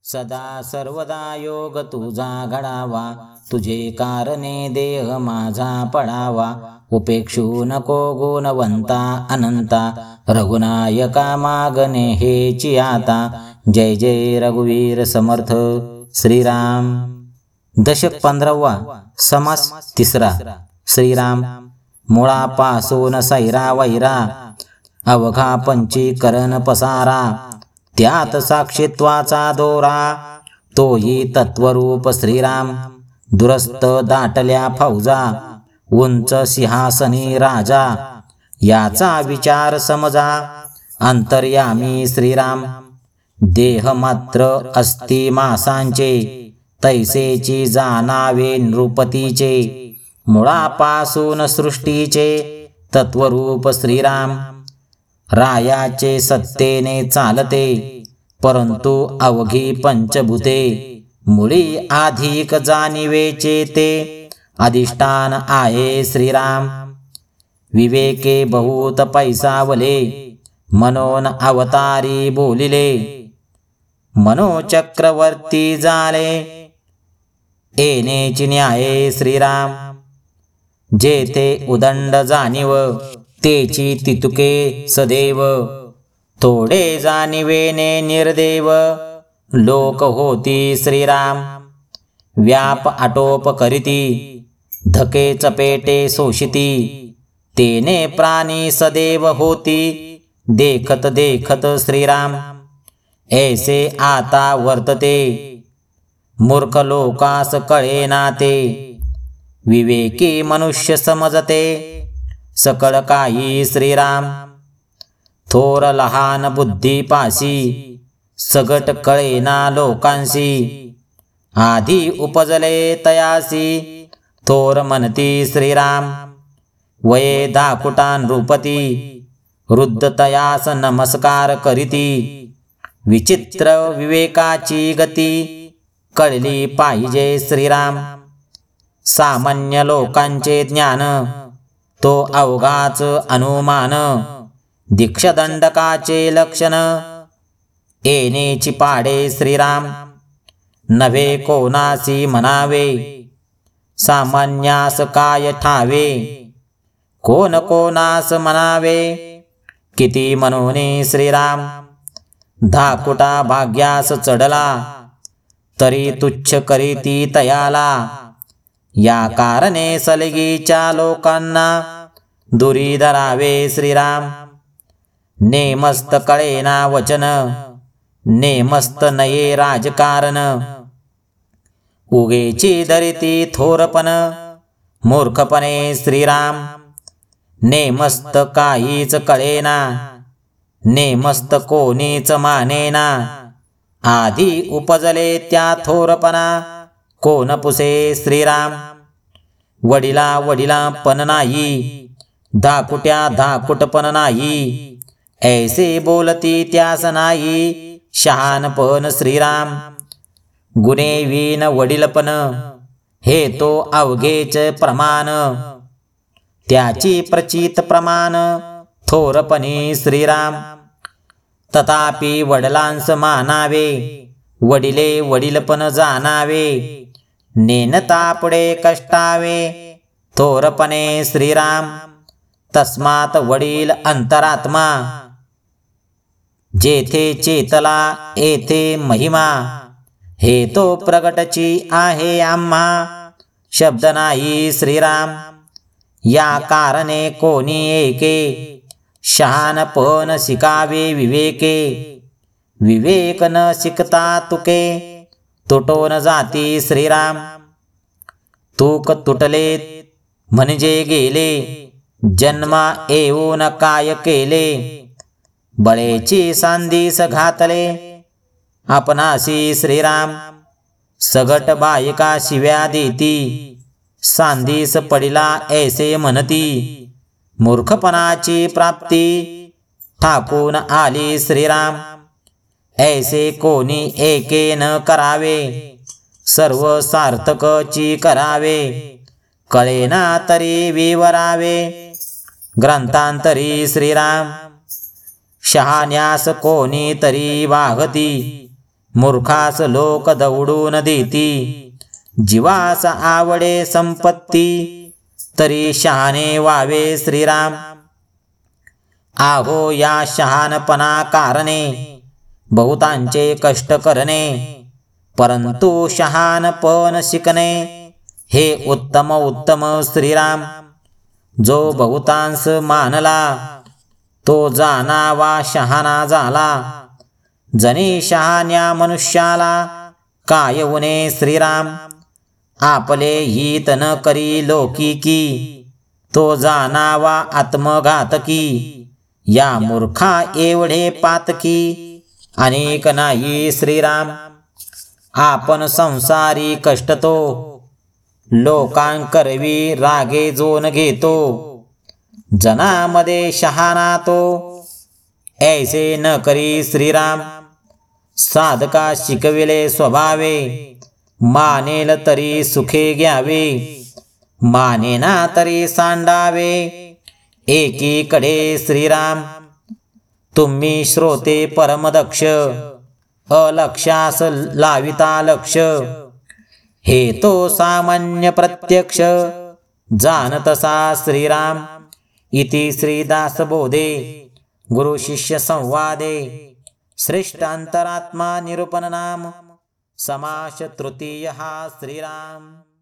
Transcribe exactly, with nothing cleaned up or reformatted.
सदा सर्वदा योग तुझा घडावा, तुझे कारणे देह माझा पडावा. उपेक्षू नको गुणवंता अनंता, रघुनायका मागणे हेची आता. जय जय रघुवीर समर्थ श्रीराम. दशक पंधरावा. समास तिसरा. श्रीराम. मुळापासून सैरा वैरा, अवघा पंचीकरण पसारा. त्यात साक्षीत्वाचा दोरा, तोही तत्वरूप श्रीराम. दुरस्त दाटल्या फौजा, उंच सिंहासनी राजा. याचा विचार समजा, अंतर्यामी श्रीराम. देह मात्र अस्ति मासांचे, तैसेची जाणावे नृपतीचे. मुळापासून सृष्टीचे, तत्वरूप श्रीराम. रायाचे सत्तेने चालते, परंतु अवघी पंचभूते. मुळी अधिक जाणिवेचे ते, अधिष्ठान आहे श्रीराम. विवेके बहुत पैसावले, मनोन अवतारी बोलिले. मनोचक्रवर्ती झाले, येणेची न्याय श्रीराम. जेथे उदंड जाणीव, तेची तितुके सदैव. थोडे जाणिवेने निर्देव, लोक होती श्रीराम. व्याप आटोप करीती, धके चपेटे शोषिती. तेने प्राणी सदैव होती, देखत देखत श्रीराम. ऐसे आता वर्तते, मूर्ख लोकास कळेना ते. विवेकी मनुष्य समजते, सकळ काही श्रीराम. थोर लहान बुद्धीपाशी, सगट कळेना लोकांसी. आधी उपजले तयासी, थोर म्हणती श्रीराम. वये दाकुटा नृपती, वृद्ध तयास नमस्कार करीती. विचित्र विवेकाची गती, कळली पाहिजे श्रीराम. सामान्य लोकांचे ज्ञान, तो अवघाच अनुमान. दीक्षादंडकाचे लक्षण, येणेची पाडे श्रीराम. नव्हे कोणासी म्हणावे, सामान्यास काय ठावे. कोण कोणास म्हणावे, किती म्हणूने श्रीराम. धाकुटा भाग्यास चढला, तरी तुच्छ करीती तयाला. या कारणे सलगीच्या लोकांना, दुरी धरावे श्रीराम. नेमस्त कळेना वचन, नेमस्त नये राजकारण. उगेची धरिती थोरपण, मूर्खपणे श्रीराम. नेमस्त काहीच कळेना, नेमस्त कोणीच मानेना. आधी उपजले त्या थोरपणा, कोण पुसे श्रीराम. वडिला वडिला पण नाही, धाकुट्या धाकुटपण नाही. ऐसे बोलती त्यास नाही, शहाणपण श्रीराम. गुणे विन वडीलपण, हे तो अवघेच प्रमाण. त्याची प्रचित प्रमाण, थोरपणी श्रीराम. तथापि वडिलांस मानावे, वडिले वडीलपण जाणावे. नेनता पुढे कष्टावे, थोरपणे श्रीराम. तस्मात वडील अंतरात्मा, जेथे चेतला येथे महिमा. हे तो प्रगटची आहे आम्हा, शब्द नाही श्रीराम. या कारणे कोणी एके, शहाणपण शिकावे विवेके. विवेक न शिकता तुके, तुटून जाती श्रीराम. तूक तुटले म्हणजे गेले, जन्मा येऊन काय केले. बळेची सांधीस घातले, आपणासी श्रीराम. सगट बायका शिव्या देती, सांधीस पडिला ऐसे म्हणती. मूर्खपणाची प्राप्ती, ठाकून आली श्रीराम. ऐसे कोणी एके न करावे, सर्व सार्थकची करावे. कळेना तरी विवरावे, ग्रंथांतरी श्रीराम. शहाण्यास कोणी तरी वाहती, मूर्खास लोक दवडून देती, जीवास आवडे संपत्ती, तरी शहाणे व्हावे श्रीराम. आहो या शहाणपणा कारणे, बहुतांचे कष्ट करणे, परंतु शहाणपण शिकणे, हे उत्तम उत्तम श्रीराम. जो बहुतांश मानला, तो जाणावा शहाणा झाला. जनी शहाण्या मनुष्याला काय उणे श्रीराम. आपले हित न करी लौकिकी, तो जाणावा आत्मघातकी. या मूर्खा एवढे पातकी, अनेक नाही श्रीराम. आपण संसारी कष्ट तो, लोकांकरवी रागे जोन घेतो. जनामध्ये शहाणा तो, ऐसे न करी श्रीराम. साधका शिकविले स्वभावे, मानेल तरी सुखे घ्यावे, मानेना तरी सांडावे. एकीकडे श्रीराम. तुम्ही श्रोते परमदक्ष, अलक्षास लाविता लक्ष. हे तो सामान्य प्रत्यक्ष, जानतसा श्रीराम. इति श्रीदासबोधे गुरु शिष्य संवादे श्रेष्ठ अंतरात्मा निरूपण नाम समास तृतीयः श्रीराम.